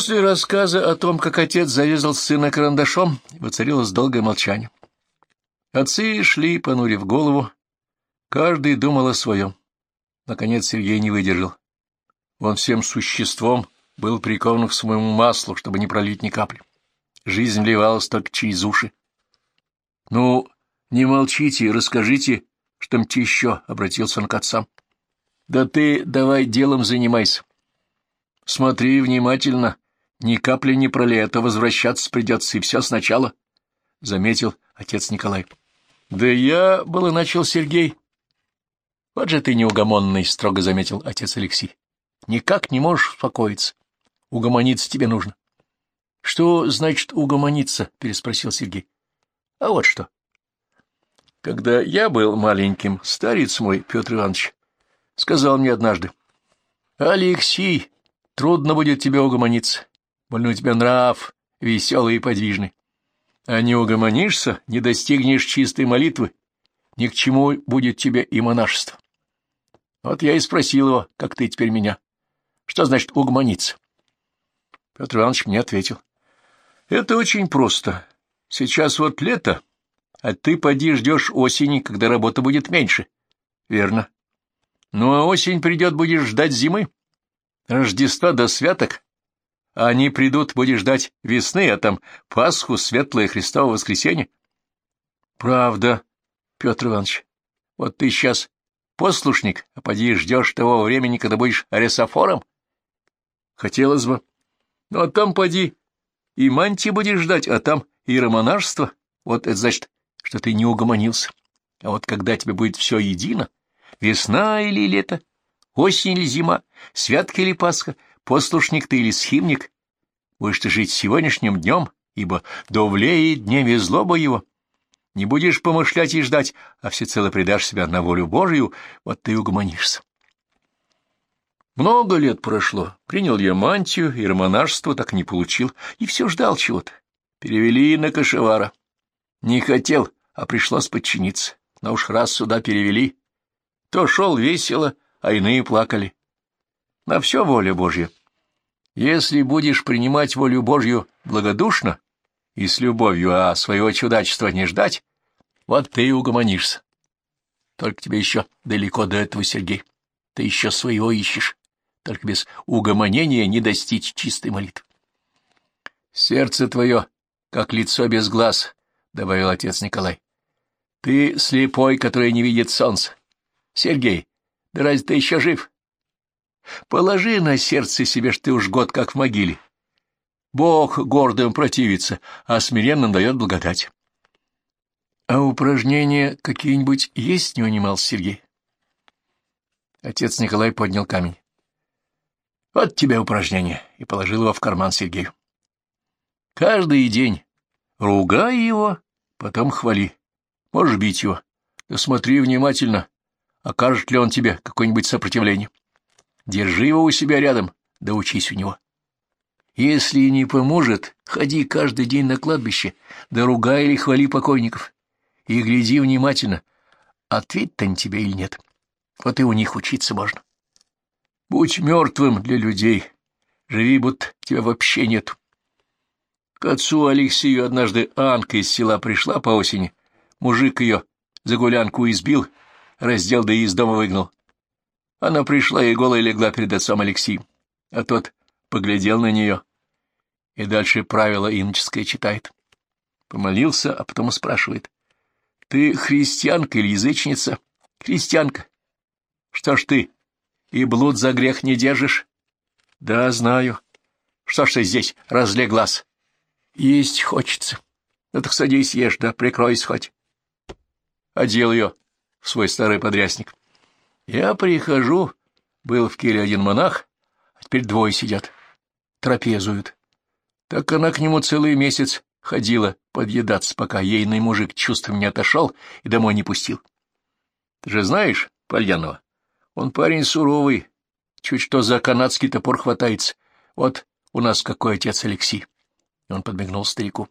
После рассказа о том, как отец зарезал сына карандашом, воцарилось долгое молчание. Отцы шли, понурив голову, каждый думал о своем. Наконец Сергей не выдержал. Он всем существом был прикован к своему маслу, чтобы не пролить ни капли. Жизнь вливалась только через уши. — Ну, не молчите, расскажите что-нибудь еще, — обратился он к отцам. — Да ты давай делом занимайся. Смотри внимательно, ни капли не пролей, а то возвращаться придется, и все сначала, — заметил отец Николай. — Да я было начал Сергей. — Вот же ты неугомонный, — строго заметил отец Алексей. — Никак не можешь успокоиться. Угомониться тебе нужно. — Что значит угомониться? — переспросил Сергей. — А вот что. Когда я был маленьким, старец мой, Петр Иванович, сказал мне однажды: «Алексей, трудно будет тебе угомониться, больно у тебя нрав веселый и подвижный. А не угомонишься, не достигнешь чистой молитвы, ни к чему будет тебе и монашество». Вот я и спросил его, как ты теперь меня, что значит угомониться? Петр Иванович мне ответил: «Это очень просто. Сейчас вот лето, а ты поди ждешь осени, когда работа будет меньше». Верно. Ну, а осень придет, будешь ждать зимы, Рождества до святок, а они придут, будешь ждать весны, а там Пасху, Светлое Христово воскресенье. Правда, Петр Иванович, вот ты сейчас послушник, а поди ждешь того времени, когда будешь аресофором? Хотелось бы. Ну, а там поди и мантии будешь ждать, а там иеромонашество. Вот это значит, что ты не угомонился. А вот когда тебе будет все едино, весна или лето, осень или зима, святка или Пасха, послушник ты или схимник, будешь ты жить сегодняшним днем, ибо довлеет дневе злоба его. Не будешь помышлять и ждать, а всецело предашь себя на волю Божию, вот ты и угомонишься. Много лет прошло, принял я мантию, и романашество так не получил, и все ждал чего-то. Перевели на кошевара. Не хотел, а пришлось подчиниться. Но уж раз сюда перевели, то шел весело, а иные плакали. На все воля Божья. Если будешь принимать волю Божью благодушно и с любовью, а своего чудачества не ждать, вот ты и угомонишься. Только тебе еще далеко до этого, Сергей. Ты еще своего ищешь. Только без угомонения не достичь чистой молитвы. Сердце твое, как лицо без глаз, — добавил отец Николай. Ты слепой, который не видит солнца. Сергей, да разве ты еще жив? Положи на сердце себе, что ты уж год как в могиле. Бог гордым противится, а смиренным дает благодать. — А упражнения какие-нибудь есть? — не унимался Сергей. Отец Николай поднял камень. — Вот тебе упражнение, и положил его в карман Сергею. Каждый день ругай его, потом хвали. Можешь бить его. Да смотри внимательно, окажет ли он тебе какое-нибудь сопротивление. Держи его у себя рядом, да учись у него. Если не поможет, ходи каждый день на кладбище, да ругай или хвали покойников. И гляди внимательно, ответит они тебе или нет. Вот и у них учиться можно. Будь мертвым для людей, живи, будто тебя вообще нет. К отцу Алексею однажды Анка из села пришла по осени, мужик ее за гулянку избил, раздел да и из дома выгнал. Она пришла и голая легла перед отцом Алексеем, а тот поглядел на нее и дальше правило иноческое читает. Помолился, а потом спрашивает: «Ты христианка или язычница?» «Христианка». «Что ж ты, и блуд за грех не держишь?» «Да, знаю». «Что ж ты здесь разлеглась?» «Есть хочется». «Ну так садись, ешь, да прикройся хоть». Одел ее в свой старый подрясник. Я прихожу, был в келье один монах, а теперь двое сидят, трапезуют. Так она к нему целый месяц ходила подъедаться, пока ейный мужик чувством не отошел и домой не пустил. Ты же знаешь Пальянова? Он парень суровый, чуть что за канадский топор хватается. Вот у нас какой отец Алексей. И он подмигнул старику.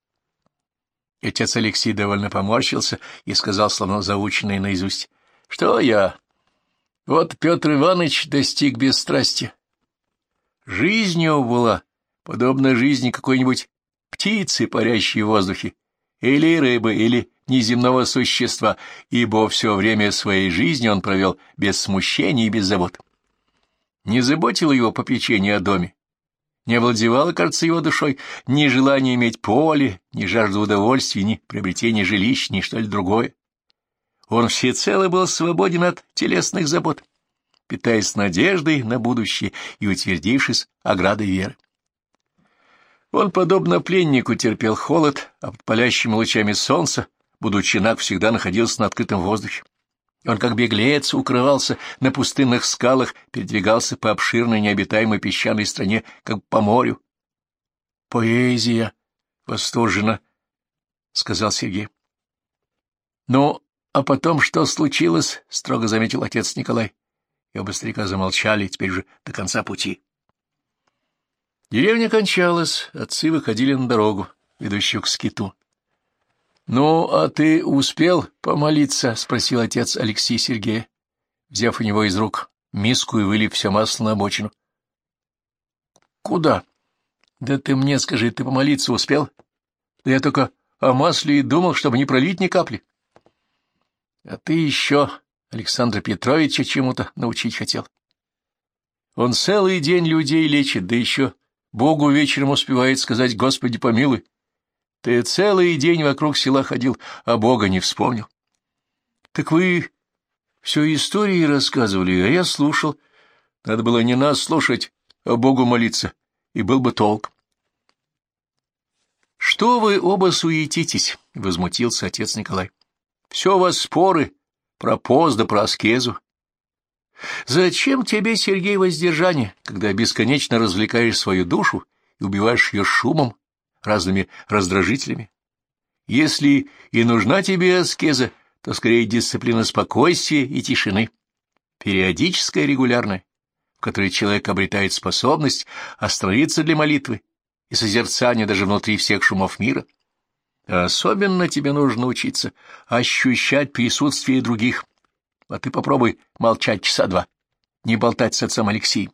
И отец Алексей довольно поморщился и сказал, словно заученный наизусть: «Что я? Вот Петр Иванович достиг бесстрастия. Жизнь его была подобно жизни какой-нибудь птицы, парящей в воздухе, или рыбы, или неземного существа, ибо все время своей жизни он провел без смущения и без забот. Не заботило его попечение о доме, не овладевало, кажется, его душой ни желание иметь поле, ни жажда удовольствий, ни приобретение жилищ, ни что-либо другое. Он всецело был свободен от телесных забот, питаясь надеждой на будущее и утвердившись оградой веры. Он, подобно пленнику, терпел холод, а под палящими лучами солнца, будучи наг, всегда находился на открытом воздухе. Он, как беглец, укрывался на пустынных скалах, передвигался по обширной необитаемой песчаной стране, как по морю. — Поэзия! — восторженно сказал Сергей. — Ну, а потом что случилось? — строго заметил отец Николай. И оба старика замолчали, теперь уже до конца пути. Деревня кончалась, отцы выходили на дорогу, ведущую к скиту. — Ну, а ты успел помолиться? — спросил отец Алексей Сергея, взяв у него из рук миску и вылив все масло на обочину. — Куда? — Да ты мне скажи, ты помолиться успел? Да я только о масле и думал, чтобы не пролить ни капли. — А ты еще Александра Петровича чему-то научить хотел. Он целый день людей лечит, да еще Богу вечером успевает сказать: «Господи, помилуй». Ты целый день вокруг села ходил, а Бога не вспомнил. Так вы все истории рассказывали, а я слушал. Надо было не нас слушать, а Богу молиться, и был бы толк. — Что вы оба суетитесь? — возмутился отец Николай. — Все у вас споры про пост да про аскезу. Зачем тебе, Сергей, воздержание, когда бесконечно развлекаешь свою душу и убиваешь ее шумом, разными раздражителями? Если и нужна тебе аскеза, то скорее дисциплина спокойствия и тишины, периодическая и регулярная, в которой человек обретает способность остановиться для молитвы и созерцания даже внутри всех шумов мира. А особенно тебе нужно учиться ощущать присутствие других. А ты попробуй молчать часа два, не болтать с отцом Алексеем.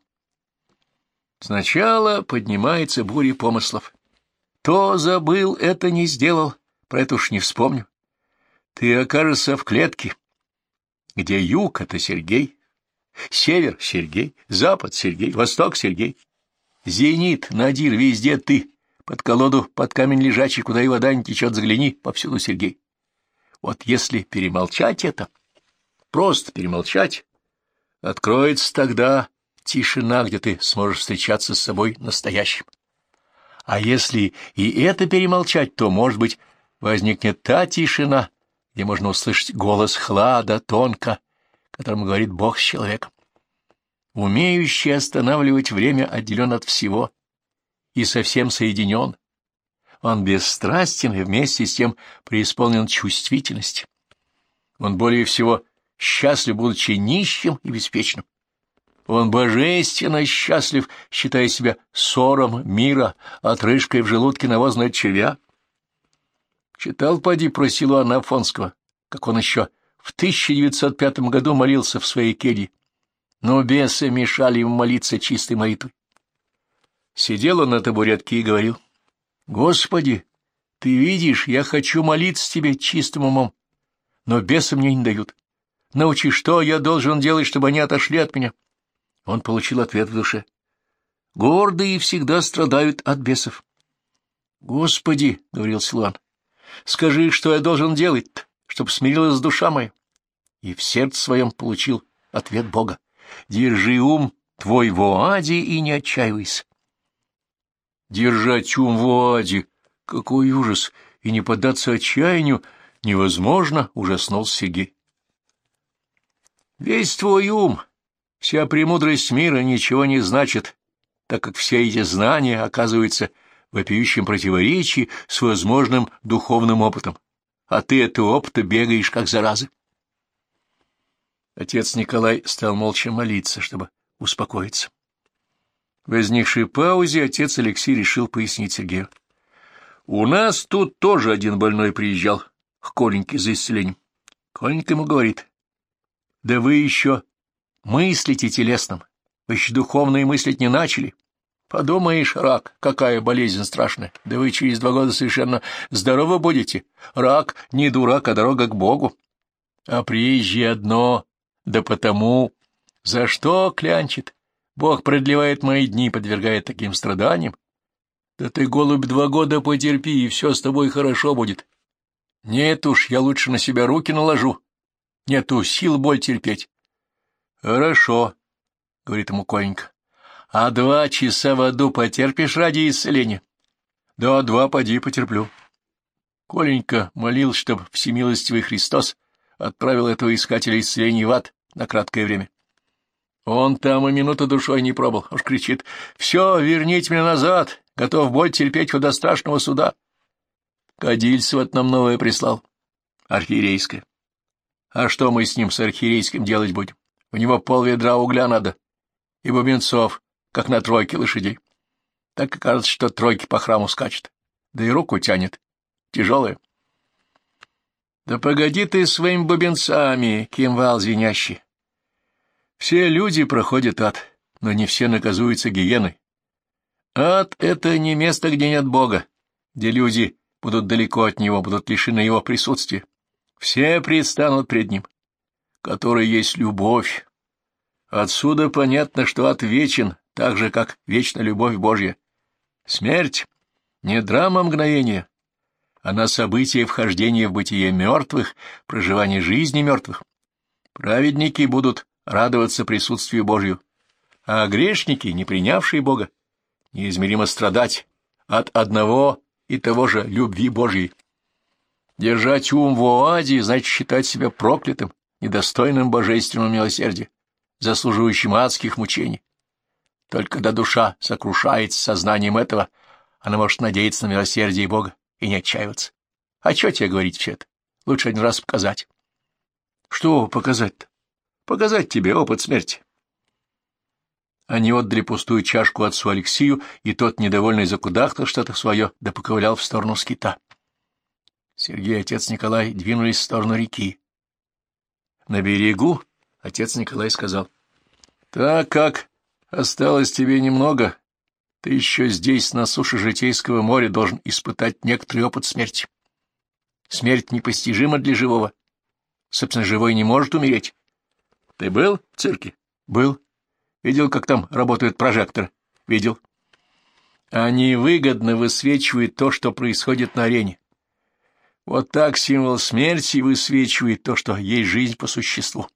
Сначала поднимается буря помыслов. То забыл, это не сделал, про это уж не вспомню. Ты окажешься в клетке, где юг — это Сергей, север — Сергей, запад — Сергей, восток — Сергей. Зенит, надир, везде ты, под колоду, под камень лежачий, куда и вода не течет, загляни, повсюду Сергей. Вот если перемолчать это, просто перемолчать, откроется тогда тишина, где ты сможешь встречаться с собой настоящим. А если и это перемолчать, то, может быть, возникнет та тишина, где можно услышать голос хлада тонко, которым говорит Бог с человеком. Умеющий останавливать время отделен от всего и совсем соединен. Он бесстрастен и вместе с тем преисполнен чувствительности. Он более всего счастлив, будучи нищим и беспечным. Он божественно счастлив, считая себя ссором мира, отрыжкой в желудке навозного червя. Читал, поди, про Силуана Афонского, как он еще в 1905 году молился в своей келье, но бесы мешали ему молиться чистой молитвой. Сидел он на табуретке и говорил: «Господи, ты видишь, я хочу молиться тебе чистым умом, но бесы мне не дают. Научи, что я должен делать, чтобы они отошли от меня?» Он получил ответ в душе: «Гордые всегда страдают от бесов». «Господи, — говорил Силуан, — скажи, что я должен делать, чтобы смирилась душа моя». И в сердце своем получил ответ Бога: «Держи ум твой в оаде и не отчаивайся». Держать ум в оаде — какой ужас! И не поддаться отчаянию невозможно, — ужаснулся Сергей. Весь твой ум, вся премудрость мира ничего не значит, так как все эти знания оказываются в вопиющем противоречии с возможным духовным опытом, а ты этого опыта бегаешь, как заразы. Отец Николай стал молча молиться, чтобы успокоиться. В возникшей паузе отец Алексей решил пояснить Сергею: «У нас тут тоже один больной приезжал к Коленьке за исцелением. Коленька ему говорит: да вы еще мыслите телесным, вы еще духовно и мыслить не начали. Подумаешь, рак, какая болезнь страшная. Да вы через 2 года совершенно здоровы будете. Рак не дурак, а дорога к Богу. А приезжие одно, да потому... За что клянчит? Бог продлевает мои дни, подвергает таким страданиям. Да ты, голубь, 2 года потерпи, и все с тобой хорошо будет. Нет уж, я лучше на себя руки наложу. Нету сил боль терпеть. Хорошо, — говорит ему Коленька. А 2 часа в аду потерпишь ради исцеления? Да, 2 поди потерплю. Коленька молил, чтоб всемилостивый Христос отправил этого искателя исцеления в ад на краткое время. Он там и минуту душой не пробыл, уж кричит: «Все, верните меня назад, готов боль терпеть хоть до страшного суда». Кадильцева нам новое прислал, архиерейское. А что мы с ним, с архиерейским, делать будем? У него пол-ведра угля надо, и бубенцов, как на 3 лошадей. Так и кажется, что 3 по храму скачет, да и руку тянет, тяжелая. Да погоди ты своими бубенцами, кимвал звенящий. Все люди проходят ад, но не все наказуются гиеной. Ад — это не место, где нет Бога, где люди будут далеко от Него, будут лишены Его присутствия. Все предстанут пред Ним, который есть любовь. Отсюда понятно, что ад вечен, так же, как вечна любовь Божья. Смерть — не драма мгновения, она событие вхождения в бытие мертвых, проживание жизни мертвых. Праведники будут радоваться присутствию Божию, а грешники, не принявшие Бога, неизмеримо страдать от одного и того же любви Божьей. Держать ум в оаде значит считать себя проклятым, недостойным божественного милосердия, заслуживающим адских мучений. Только когда душа сокрушается сознанием этого, она может надеяться на милосердие Бога и не отчаиваться. А что тебе говорить все это? Лучше 1 раз показать. Что показать-то? Показать тебе опыт смерти. Они отдали пустую чашку отцу Алексию, и тот, недовольный, закудахтал что-то свое, да поковылял в сторону скита. Сергей и отец Николай двинулись в сторону реки. На берегу отец Николай сказал: — Так как осталось тебе немного, ты еще здесь, на суше Житейского моря, должен испытать некоторый опыт смерти. Смерть непостижима для живого. Собственно, живой не может умереть. Ты был в цирке? Был. Видел, как там работают прожекторы? Видел. Они выгодно высвечивают то, что происходит на арене. Вот так символ смерти высвечивает то, что есть жизнь по существу.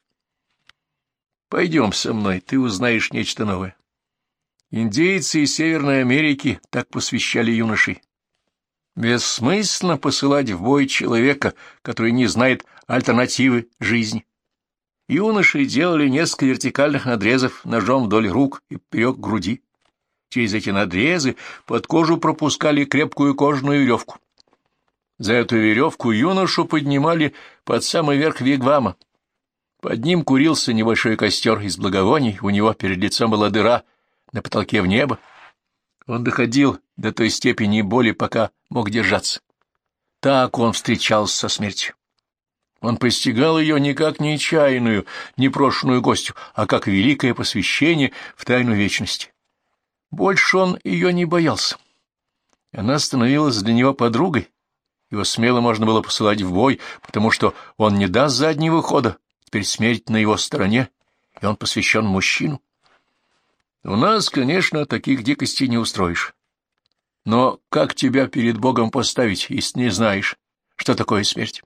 Пойдем со мной, ты узнаешь нечто новое. Индейцы из Северной Америки так посвящали юношей. Бессмысленно посылать в бой человека, который не знает альтернативы жизни. Юноши делали несколько вертикальных надрезов ножом вдоль рук и поперек груди. Через эти надрезы под кожу пропускали крепкую кожаную веревку. За эту веревку юношу поднимали под самый верх вигвама. Под ним курился небольшой костер из благовоний, у него перед лицом была дыра на потолке в небо. Он доходил до той степени боли, пока мог держаться. Так он встречался со смертью. Он постигал ее не как нечаянную, непрошенную гостью, а как великое посвящение в тайну вечности. Больше он ее не боялся. Она становилась для него подругой. Его смело можно было посылать в бой, потому что он не даст заднего хода. Теперь смерть на его стороне, и он посвящен мужчину. У нас, конечно, таких дикостей не устроишь. Но как тебя перед Богом поставить, если не знаешь, что такое смерть?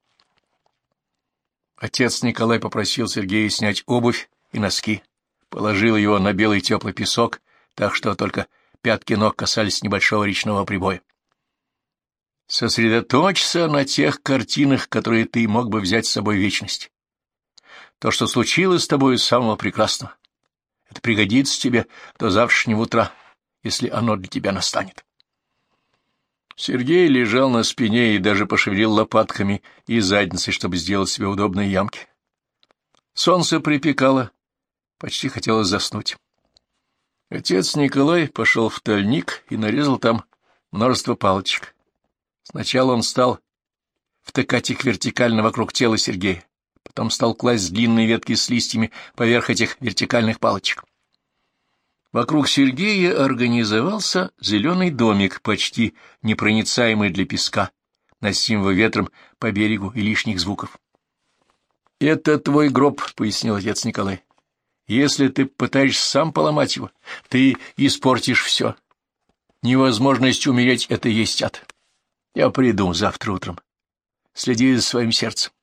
Отец Николай попросил Сергея снять обувь и носки, положил его на белый теплый песок, так что только пятки ног касались небольшого речного прибоя. Сосредоточься на тех картинах, которые ты мог бы взять с собой в вечность. То, что случилось с тобой, самого прекрасного. Это пригодится тебе до завтрашнего утра, если оно для тебя настанет. Сергей лежал на спине и даже пошевелил лопатками и задницей, чтобы сделать себе удобные ямки. Солнце припекало, почти хотелось заснуть. Отец Николай пошел в тальник и нарезал там множество палочек. Сначала он стал втыкать их вертикально вокруг тела Сергея, потом стал класть длинные ветки с листьями поверх этих вертикальных палочек. Вокруг Сергея организовался зеленый домик, почти непроницаемый для песка, носимого ветром по берегу и лишних звуков. — Это твой гроб, — пояснил отец Николай. — Если ты пытаешься сам поломать его, ты испортишь все. Невозможность умереть — это есть ад. Я приду завтра утром. Следи за своим сердцем.